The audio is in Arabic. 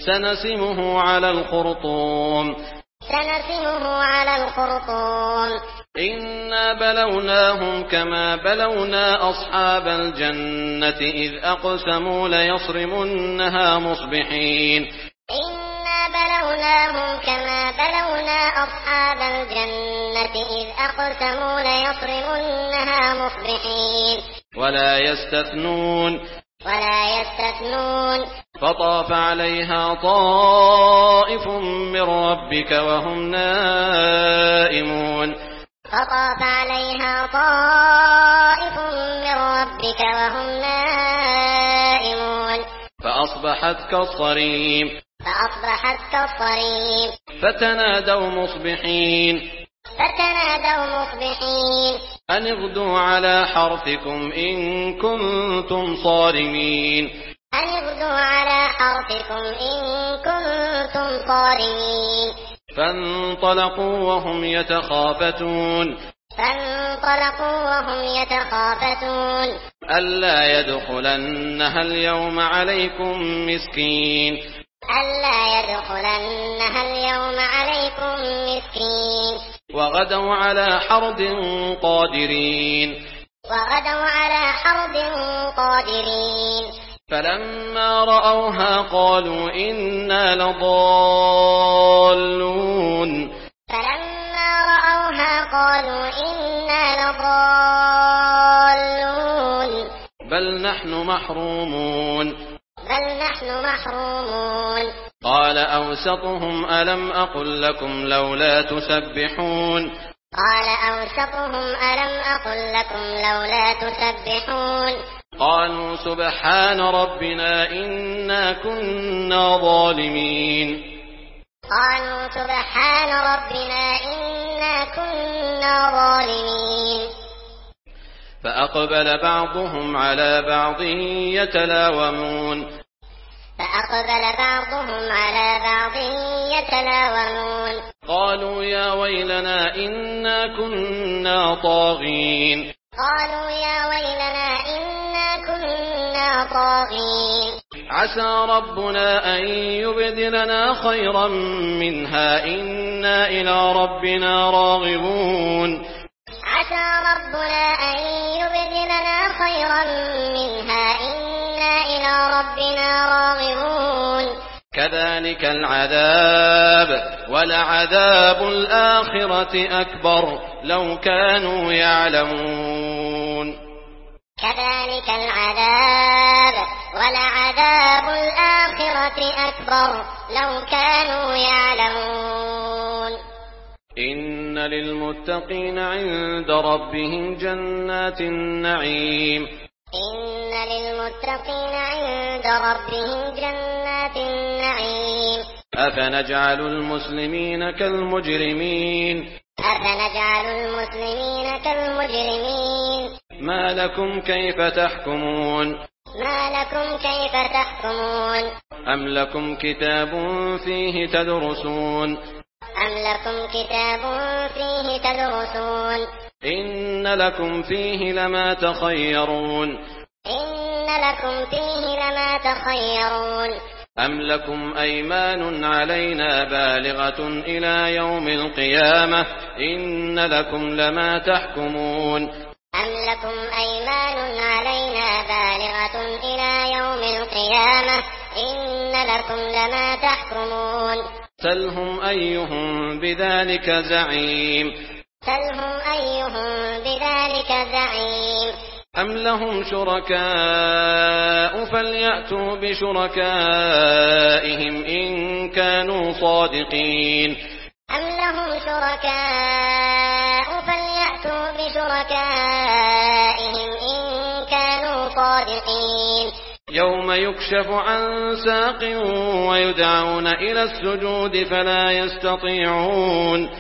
سنسمه على الخرطوم إنا بلوناهم كما بلونا أصحاب الجنة إذ أقسموا ليصرمنها مصبحين ولا يستثنون فطاف عليها طائف من ربك وهم نائمون فأصبحت كالصريم فتنادوا مصبحين أن اغدوا على حرثكم إن كنتم صارمين فانطلقوا وهم يتخافتون ألا يدخلنها اليوم عليكم مسكين وغدوا على حرد قادرين فلما رأوها قالوا إنا لضالون بل نحن محرومون قال أوسطهم ألم أقل لكم لولا تسبحون قالوا سبحان ربنا إنا كنا ظالمين فأقبل بعضهم على بعض يتلاومون قالوا يا ويلنا إنا كنا طاغين عسى ربنا أن يبدلنا خيرا منها إنا إلى ربنا راغبون كذلك العذاب ولعذاب الآخرة أكبر لو كانوا يعلمون إن للمتقين عند ربهم جنات النعيم أفنجعل المسلمين كالمجرمين ما لكم كيف تحكمون أم لكم كتاب فيه تدرسون إن لكم فيه لما تخيرون أم لكم أيمان علينا بالغة إلى يوم القيامة إن لكم لما تحكمون سلهم أيهم بذلك زعيم أم لهم شركاء فليأتوا بشركائهم إن كانوا صادقين يوم يكشف عن ساق ويدعون إلى السجود فلا يستطيعون